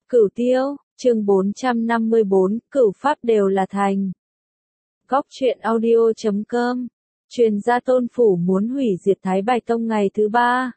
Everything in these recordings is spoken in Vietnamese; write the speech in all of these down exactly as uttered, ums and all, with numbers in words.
Cửu Tiêu, chương bốn trăm năm mươi bốn, cửu pháp đều là thành. Góc truyện audio chấm com, truyền gia Tôn Phủ muốn hủy diệt Thái Bạch Tông ngày thứ ba.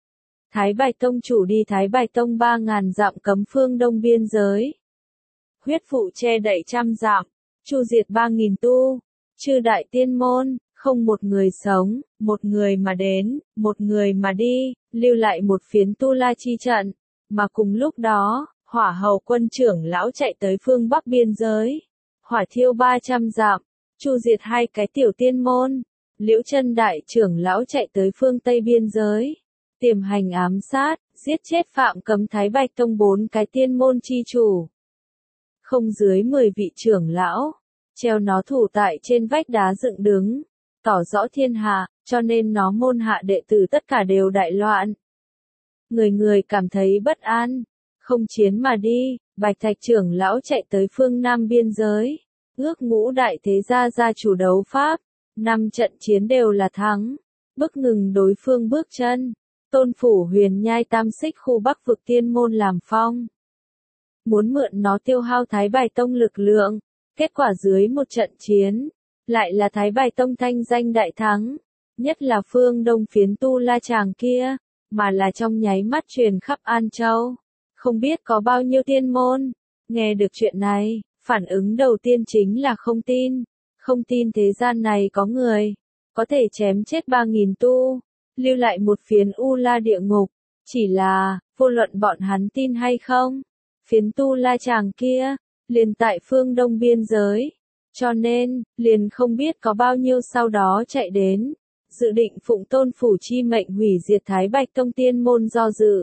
Thái Bạch Tông chủ đi Thái Bạch Tông ba ngàn dặm cấm phương đông biên giới. Huyết vụ che đậy trăm dặm, chu diệt ba nghìn tu, chư đại tiên môn, không một người sống, một người mà đến, một người mà đi, lưu lại một phiến tu la chi trận, mà cùng lúc đó, Hỏa Hầu quân trưởng lão chạy tới phương Bắc biên giới, hỏa thiêu ba trăm dặm, chu diệt hai cái tiểu tiên môn. Liễu Chân đại trưởng lão chạy tới phương Tây biên giới, tiềm hành ám sát, giết chết Phạm Cấm Thái Bạch Tông bốn cái tiên môn chi chủ. Không dưới mười vị trưởng lão, treo nó thủ tại trên vách đá dựng đứng, tỏ rõ thiên hạ, cho nên nó môn hạ đệ tử tất cả đều đại loạn. Người người cảm thấy bất an, không chiến mà đi. Bạch Thạch trưởng lão chạy tới phương Nam biên giới, ước ngũ đại thế gia gia chủ đấu pháp, năm trận chiến đều là thắng, bức ngừng đối phương bước chân. Tôn Phủ huyền nhai tam xích khu Bắc vực tiên môn làm phong, muốn mượn nó tiêu hao Thái Bạch Tông lực lượng, kết quả dưới một trận chiến, lại là Thái Bạch Tông thanh danh đại thắng, nhất là phương đông phiến tu la tràng kia, mà là trong nháy mắt truyền khắp An Châu, không biết có bao nhiêu tiên môn. Nghe được chuyện này, phản ứng đầu tiên chính là không tin, không tin thế gian này có người, có thể chém chết ba nghìn tu, lưu lại một phiến u la địa ngục, chỉ là, vô luận bọn hắn tin hay không, phiến tu la tràng kia, liền tại phương đông biên giới, cho nên, liền không biết có bao nhiêu sau đó chạy đến, dự định phụng Tôn Phủ chi mệnh hủy diệt Thái Bạch Tông tiên môn do dự.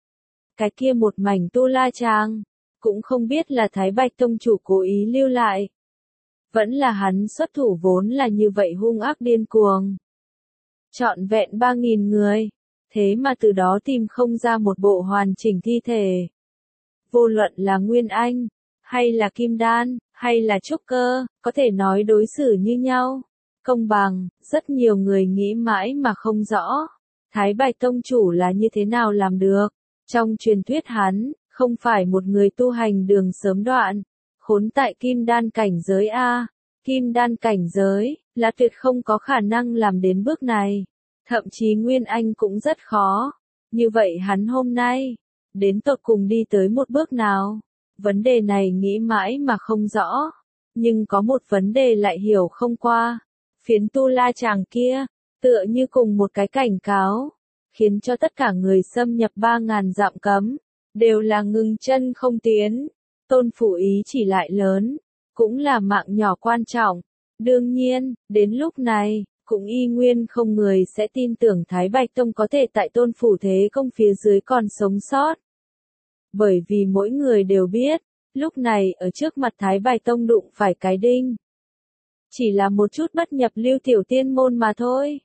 Cái kia một mảnh tu la tràng, cũng không biết là Thái Bạch Tông chủ cố ý lưu lại. Vẫn là hắn xuất thủ vốn là như vậy hung ác điên cuồng. Trọn vẹn ba nghìn người, thế mà từ đó tìm không ra một bộ hoàn chỉnh thi thể. Vô luận là Nguyên Anh, hay là Kim Đan, hay là Trúc Cơ, có thể nói đối xử như nhau, công bằng, rất nhiều người nghĩ mãi mà không rõ. Thái Bạch Tông chủ là như thế nào làm được? Trong truyền thuyết hắn, không phải một người tu hành đường sớm đoạn, khốn tại Kim Đan cảnh giới A. Kim Đan cảnh giới, là tuyệt không có khả năng làm đến bước này. Thậm chí Nguyên Anh cũng rất khó. Như vậy hắn hôm nay, đến tột cùng đi tới một bước nào? Vấn đề này nghĩ mãi mà không rõ. Nhưng có một vấn đề lại hiểu không qua. Phiến tu la tràng kia, tựa như cùng một cái cảnh cáo, khiến cho tất cả người xâm nhập ba ngàn dặm cấm, đều là ngừng chân không tiến. Tôn Phủ ý chỉ lại lớn, cũng là mạng nhỏ quan trọng. Đương nhiên, đến lúc này, cũng y nguyên không người sẽ tin tưởng Thái Bạch Tông có thể tại Tôn Phủ thế công phía dưới còn sống sót. Bởi vì mỗi người đều biết, lúc này ở trước mặt Thái Bạch Tông đụng phải cái đinh. Chỉ là một chút bất nhập lưu tiểu tiên môn mà thôi.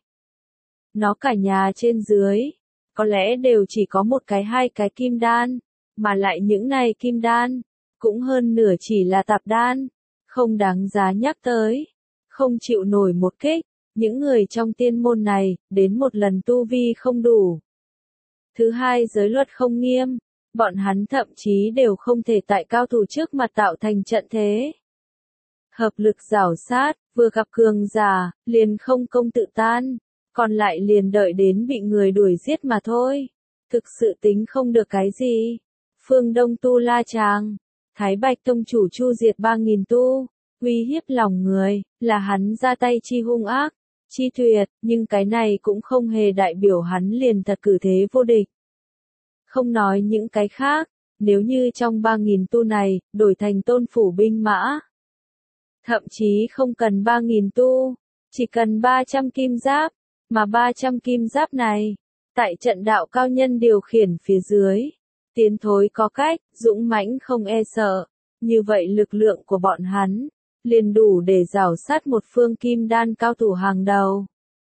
Nó cả nhà trên dưới, có lẽ đều chỉ có một cái hai cái kim đan, mà lại những này kim đan, cũng hơn nửa chỉ là tạp đan, không đáng giá nhắc tới, không chịu nổi một kích, những người trong tiên môn này, đến một lần tu vi không đủ. Thứ hai giới luật không nghiêm, bọn hắn thậm chí đều không thể tại cao thủ trước mặt tạo thành trận thế. Hợp lực giảo sát, vừa gặp cường giả, liền không công tự tan, còn lại liền đợi đến bị người đuổi giết mà thôi. Thực sự tính không được cái gì. Phương Đông tu la tràng, Thái Bạch Tông chủ chu diệt ba nghìn tu, uy hiếp lòng người, là hắn ra tay chi hung ác, chi tuyệt, nhưng cái này cũng không hề đại biểu hắn liền thật cử thế vô địch. Không nói những cái khác, nếu như trong ba nghìn tu này, đổi thành Tôn Phủ binh mã. Thậm chí không cần ba nghìn tu, chỉ cần ba trăm kim giáp, mà ba trăm kim giáp này, tại trận đạo cao nhân điều khiển phía dưới, tiến thối có cách, dũng mãnh không e sợ, như vậy lực lượng của bọn hắn, liền đủ để rào sát một phương kim đan cao thủ hàng đầu.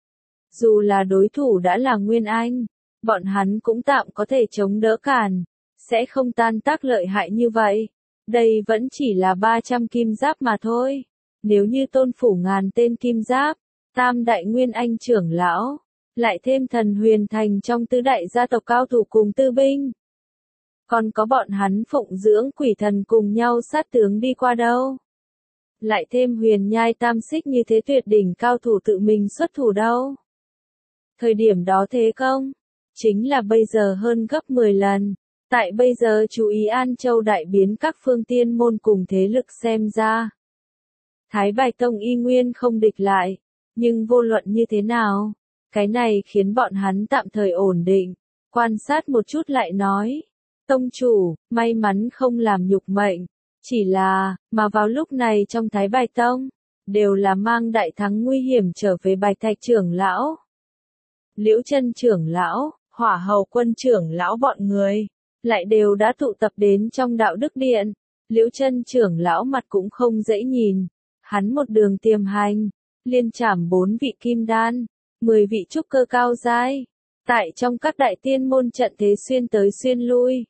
Dù là đối thủ đã là Nguyên Anh, bọn hắn cũng tạm có thể chống đỡ cản, sẽ không tan tác lợi hại như vậy. Đây vẫn chỉ là ba trăm kim giáp mà thôi. Nếu như Tôn Phủ ngàn tên kim giáp, tam đại Nguyên Anh trưởng lão, lại thêm thần huyền thành trong tứ đại gia tộc cao thủ cùng tư binh. Còn có bọn hắn phụng dưỡng quỷ thần cùng nhau sát tướng đi qua đâu. Lại thêm huyền nhai tam xích như thế tuyệt đỉnh cao thủ tự mình xuất thủ đâu. Thời điểm đó thế công, chính là bây giờ hơn gấp mười lần. Tại bây giờ chú ý An Châu đại biến các phương tiên môn cùng thế lực xem ra. Thái Bạch Tông y nguyên không địch lại, nhưng vô luận như thế nào, cái này khiến bọn hắn tạm thời ổn định, quan sát một chút lại nói. Tông chủ, may mắn không làm nhục mệnh, chỉ là, mà vào lúc này trong Thái Bạch Tông, đều là mang đại thắng nguy hiểm trở về Bạch Thạch trưởng lão. Liễu Chân trưởng lão, Hỏa Hầu Quân trưởng lão bọn người, lại đều đã tụ tập đến trong đạo đức điện. Liễu Chân trưởng lão mặt cũng không dễ nhìn, hắn một đường tiềm hành, liên trảm bốn vị kim đan, mười vị trúc cơ cao giai, tại trong các đại tiên môn trận thế xuyên tới xuyên lui.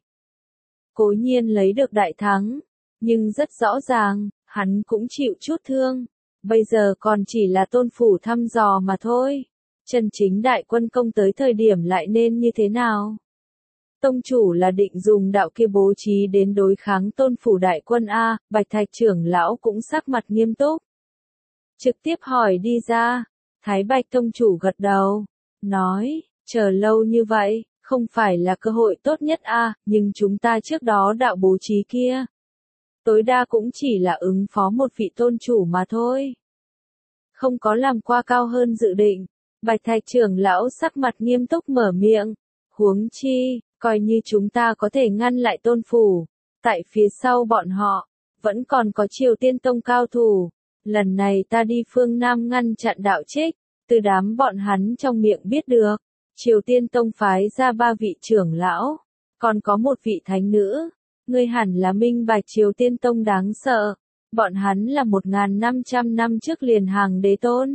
Cố nhiên lấy được đại thắng, nhưng rất rõ ràng, hắn cũng chịu chút thương, bây giờ còn chỉ là tôn phủ thăm dò mà thôi. Chân chính đại quân công tới thời điểm lại nên như thế nào? Tông chủ là định dùng đạo kia bố trí đến đối kháng tôn phủ đại quân A, Bạch Thạch trưởng lão cũng sắc mặt nghiêm túc. Trực tiếp hỏi đi ra, Thái Bạch tông chủ gật đầu, nói, chờ lâu như vậy, không phải là cơ hội tốt nhất A, nhưng chúng ta trước đó đạo bố trí kia. Tối đa cũng chỉ là ứng phó một vị tôn chủ mà thôi. Không có làm qua cao hơn dự định. Bạch Thạch trưởng lão sắc mặt nghiêm túc mở miệng, huống chi, coi như chúng ta có thể ngăn lại tôn phủ, tại phía sau bọn họ, vẫn còn có Triều Tiên Tông cao thủ, lần này ta đi phương Nam ngăn chặn đạo trích, từ đám bọn hắn trong miệng biết được, Triều Tiên Tông phái ra ba vị trưởng lão, còn có một vị thánh nữ, ngươi hẳn là minh bạch Triều Tiên Tông đáng sợ, bọn hắn là một nghìn năm trăm năm trước liền hàng đế tôn.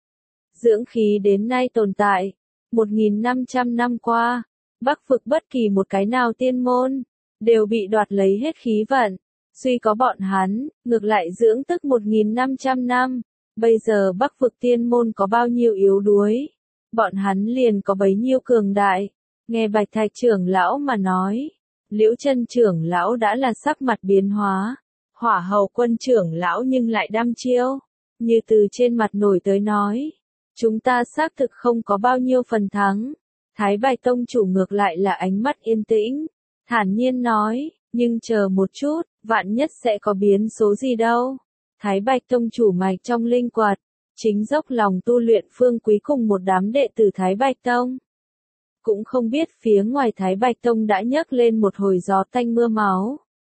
Dưỡng khí đến nay tồn tại, một nghìn năm trăm năm qua, Bắc vực bất kỳ một cái nào tiên môn, đều bị đoạt lấy hết khí vận, duy có bọn hắn, ngược lại dưỡng tức một nghìn năm trăm năm, bây giờ Bắc vực tiên môn có bao nhiêu yếu đuối, bọn hắn liền có bấy nhiêu cường đại, nghe Bạch Thạch trưởng lão mà nói, Liễu Chân trưởng lão đã là sắc mặt biến hóa, Hỏa Hầu Quân trưởng lão nhưng lại đăm chiêu, như từ trên mặt nổi tới nói. Chúng ta xác thực không có bao nhiêu phần thắng. Thái Bạch tông chủ ngược lại là ánh mắt yên tĩnh, thản nhiên nói, nhưng chờ một chút, vạn nhất sẽ có biến số gì đâu. Thái Bạch tông chủ mạch trong linh quật, chính dốc lòng tu luyện Phương Quý cùng một đám đệ tử Thái Bạch tông. Cũng không biết phía ngoài Thái Bạch tông đã nhấc lên một hồi gió tanh mưa máu.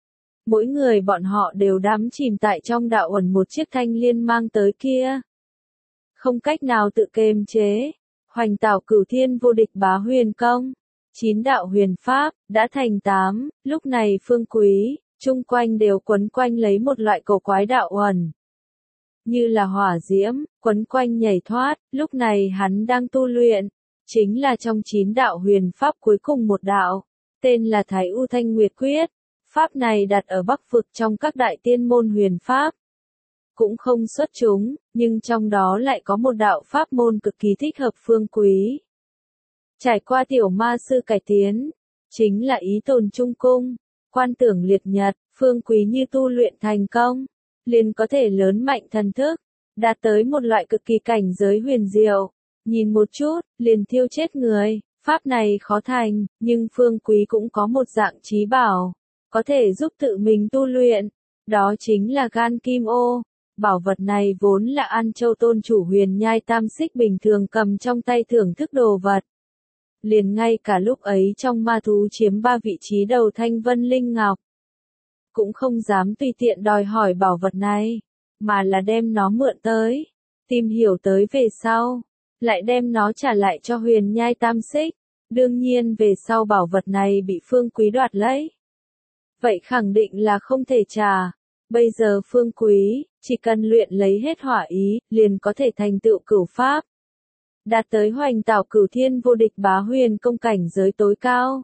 Mỗi người bọn họ đều đắm chìm tại trong đạo uẩn một chiếc thanh liên mang tới kia. Không cách nào tự kiềm chế, hoành tảo cửu thiên vô địch bá huyền công, chín đạo huyền pháp, đã thành tám, lúc này Phương Quý, chung quanh đều quấn quanh lấy một loại cổ quái đạo uẩn. Như là hỏa diễm, quấn quanh nhảy thoát, lúc này hắn đang tu luyện, chính là trong chín đạo huyền pháp cuối cùng một đạo, tên là Thái U Thanh Nguyệt Quyết, pháp này đặt ở Bắc vực trong các đại tiên môn huyền pháp. Cũng không xuất chúng, nhưng trong đó lại có một đạo pháp môn cực kỳ thích hợp Phương Quý. Trải qua tiểu ma sư cải tiến, chính là ý tồn trung cung, quan tưởng liệt nhật, Phương Quý như tu luyện thành công, liền có thể lớn mạnh thần thức, đạt tới một loại cực kỳ cảnh giới huyền diệu, nhìn một chút, liền thiêu chết người, pháp này khó thành, nhưng Phương Quý cũng có một dạng trí bảo, có thể giúp tự mình tu luyện, đó chính là gan kim ô. Bảo vật này vốn là An Châu tôn chủ huyền nhai tam xích bình thường cầm trong tay thưởng thức đồ vật. Liền ngay cả lúc ấy trong ma thú chiếm ba vị trí đầu Thanh Vân Linh Ngọc. Cũng không dám tùy tiện đòi hỏi bảo vật này, mà là đem nó mượn tới, tìm hiểu tới về sau, lại đem nó trả lại cho huyền nhai tam xích. Đương nhiên về sau bảo vật này bị Phương Quý đoạt lấy. Vậy khẳng định là không thể trả. Bây giờ Phương Quý, chỉ cần luyện lấy hết hỏa ý, liền có thể thành tựu cửu pháp. Đạt tới hoành tảo cửu thiên vô địch bá huyền công cảnh giới tối cao.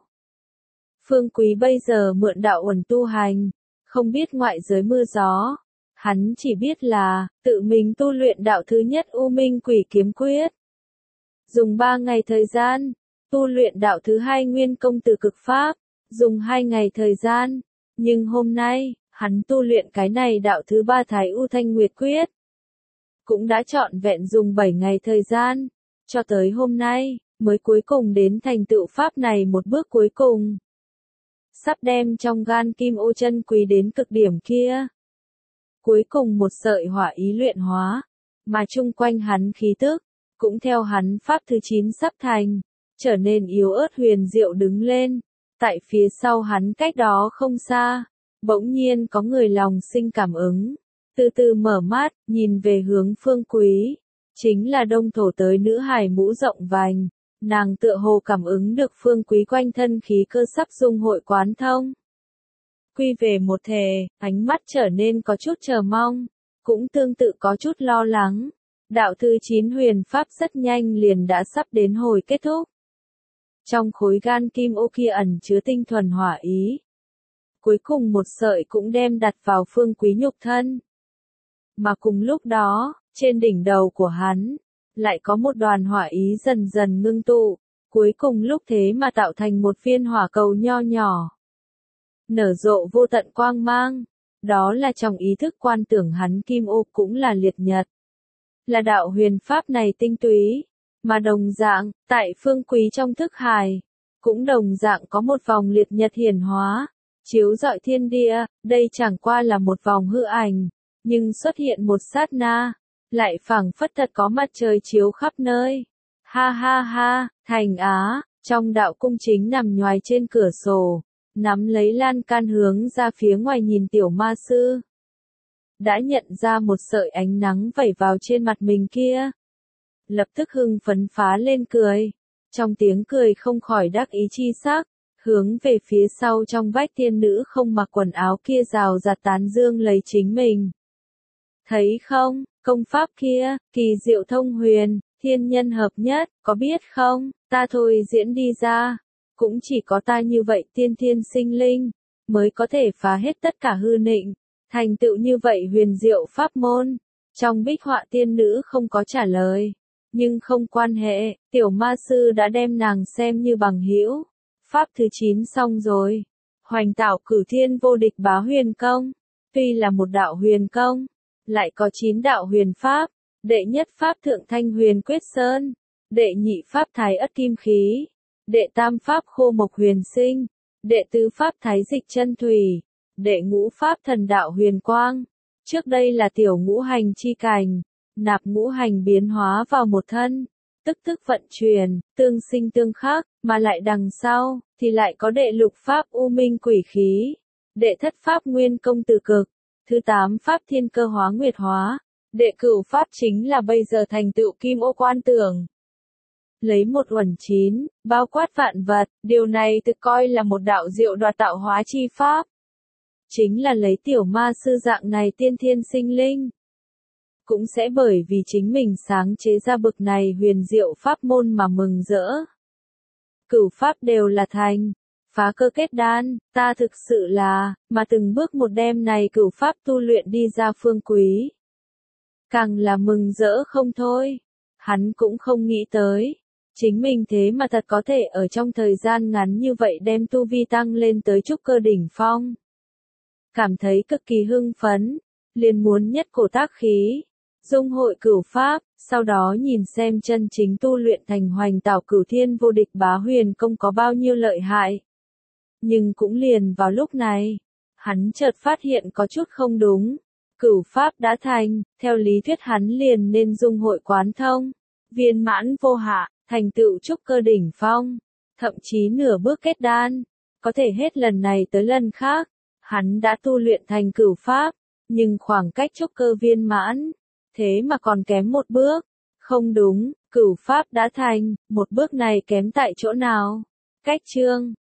Phương Quý bây giờ mượn đạo uẩn tu hành, không biết ngoại giới mưa gió. Hắn chỉ biết là, tự mình tu luyện đạo thứ nhất U Minh Quỷ Kiếm Quyết. Dùng ba ngày thời gian, tu luyện đạo thứ hai Nguyên Công Từ Cực Pháp. dùng hai ngày thời gian, nhưng hôm nay, hắn tu luyện cái này đạo thứ ba Thái U Thanh Nguyệt Quyết. Cũng đã trọn vẹn dùng bảy ngày thời gian, cho tới hôm nay, mới cuối cùng đến thành tựu pháp này một bước cuối cùng. Sắp đem trong gan kim ô chân quý đến cực điểm kia. Cuối cùng một sợi hỏa ý luyện hóa, mà chung quanh hắn khí tức, cũng theo hắn pháp thứ chín sắp thành, trở nên yếu ớt huyền diệu đứng lên. Tại phía sau hắn cách đó không xa, bỗng nhiên có người lòng sinh cảm ứng, từ từ mở mắt, nhìn về hướng Phương Quý, chính là đông thổ tới nữ hài mũ rộng vành, nàng tựa hồ cảm ứng được Phương Quý quanh thân khí cơ sắp dung hội quán thông. Quy về một thể, ánh mắt trở nên có chút chờ mong, cũng tương tự có chút lo lắng. Đạo thứ chín huyền pháp rất nhanh liền đã sắp đến hồi kết thúc. Trong khối gan kim ô kia ẩn chứa tinh thuần hỏa ý. Cuối cùng một sợi cũng đem đặt vào Phương Quý nhục thân. Mà cùng lúc đó, trên đỉnh đầu của hắn, lại có một đoàn hỏa ý dần dần ngưng tụ, cuối cùng lúc thế mà tạo thành một viên hỏa cầu nho nhỏ. Nở rộ vô tận quang mang, đó là trong ý thức quan tưởng hắn kim ô cũng là liệt nhật. Là đạo huyền pháp này tinh túy, mà đồng dạng, tại Phương Quý trong thức hài, cũng đồng dạng có một vòng liệt nhật hiển hóa, chiếu rọi thiên địa, đây chẳng qua là một vòng hư ảnh, nhưng xuất hiện một sát na, lại phảng phất thật có mặt trời chiếu khắp nơi. Ha ha ha, Thành Á, trong đạo cung chính nằm nhoài trên cửa sổ, nắm lấy lan can hướng ra phía ngoài nhìn tiểu ma sư. Đã nhận ra một sợi ánh nắng vẩy vào trên mặt mình kia. Lập tức hưng phấn phá lên cười. Trong tiếng cười không khỏi đắc ý chi sắc, hướng về phía sau trong vách tiên nữ không mặc quần áo kia rào rạt tán dương lấy chính mình. Thấy không, công pháp kia, kỳ diệu thông huyền, thiên nhân hợp nhất, có biết không, ta thôi diễn đi ra. Cũng chỉ có ta như vậy tiên thiên sinh linh, mới có thể phá hết tất cả hư nịnh, thành tựu như vậy huyền diệu pháp môn. Trong bích họa tiên nữ không có trả lời, nhưng không quan hệ, tiểu ma sư đã đem nàng xem như bằng hữu. Pháp thứ chín xong rồi, hoành tạo cửu thiên vô địch bá huyền công, tuy là một đạo huyền công, lại có chín đạo huyền pháp, đệ nhất pháp thượng thanh huyền quyết sơn, đệ nhị pháp thái ất kim khí. Đệ tam pháp khô mộc huyền sinh, đệ tứ pháp thái dịch chân thủy, đệ ngũ pháp thần đạo huyền quang. Trước đây là tiểu ngũ hành chi cành, nạp ngũ hành biến hóa vào một thân, tức tức vận chuyển, tương sinh tương khắc, mà lại đằng sau, thì lại có đệ lục pháp u minh quỷ khí, đệ thất pháp nguyên công từ cực, thứ tám pháp thiên cơ hóa nguyệt hóa, đệ cửu pháp chính là bây giờ thành tựu kim ô quan tưởng. Lấy một uẩn chín, bao quát vạn vật, điều này tự coi là một đạo diệu đoạt tạo hóa chi pháp. Chính là lấy tiểu ma sư dạng này tiên thiên sinh linh. Cũng sẽ bởi vì chính mình sáng chế ra bực này huyền diệu pháp môn mà mừng rỡ. Cửu pháp đều là thành, phá cơ kết đan, ta thực sự là, mà từng bước một đêm này cửu pháp tu luyện đi ra Phương Quý. Càng là mừng rỡ không thôi, hắn cũng không nghĩ tới. Chính mình thế mà thật có thể ở trong thời gian ngắn như vậy đem tu vi tăng lên tới trúc cơ đỉnh phong. Cảm thấy cực kỳ hưng phấn, liền muốn nhất cổ tác khí, dung hội cửu pháp, sau đó nhìn xem chân chính tu luyện thành hoành tạo cửu thiên vô địch bá huyền công có bao nhiêu lợi hại. Nhưng cũng liền vào lúc này, hắn chợt phát hiện có chút không đúng, cửu pháp đã thành, theo lý thuyết hắn liền nên dung hội quán thông, viên mãn vô hạ. Thành tựu trúc cơ đỉnh phong, thậm chí nửa bước kết đan, có thể hết lần này tới lần khác, hắn đã tu luyện thành cửu pháp, nhưng khoảng cách trúc cơ viên mãn, thế mà còn kém một bước, không đúng, cửu pháp đã thành, một bước này kém tại chỗ nào? Cách chương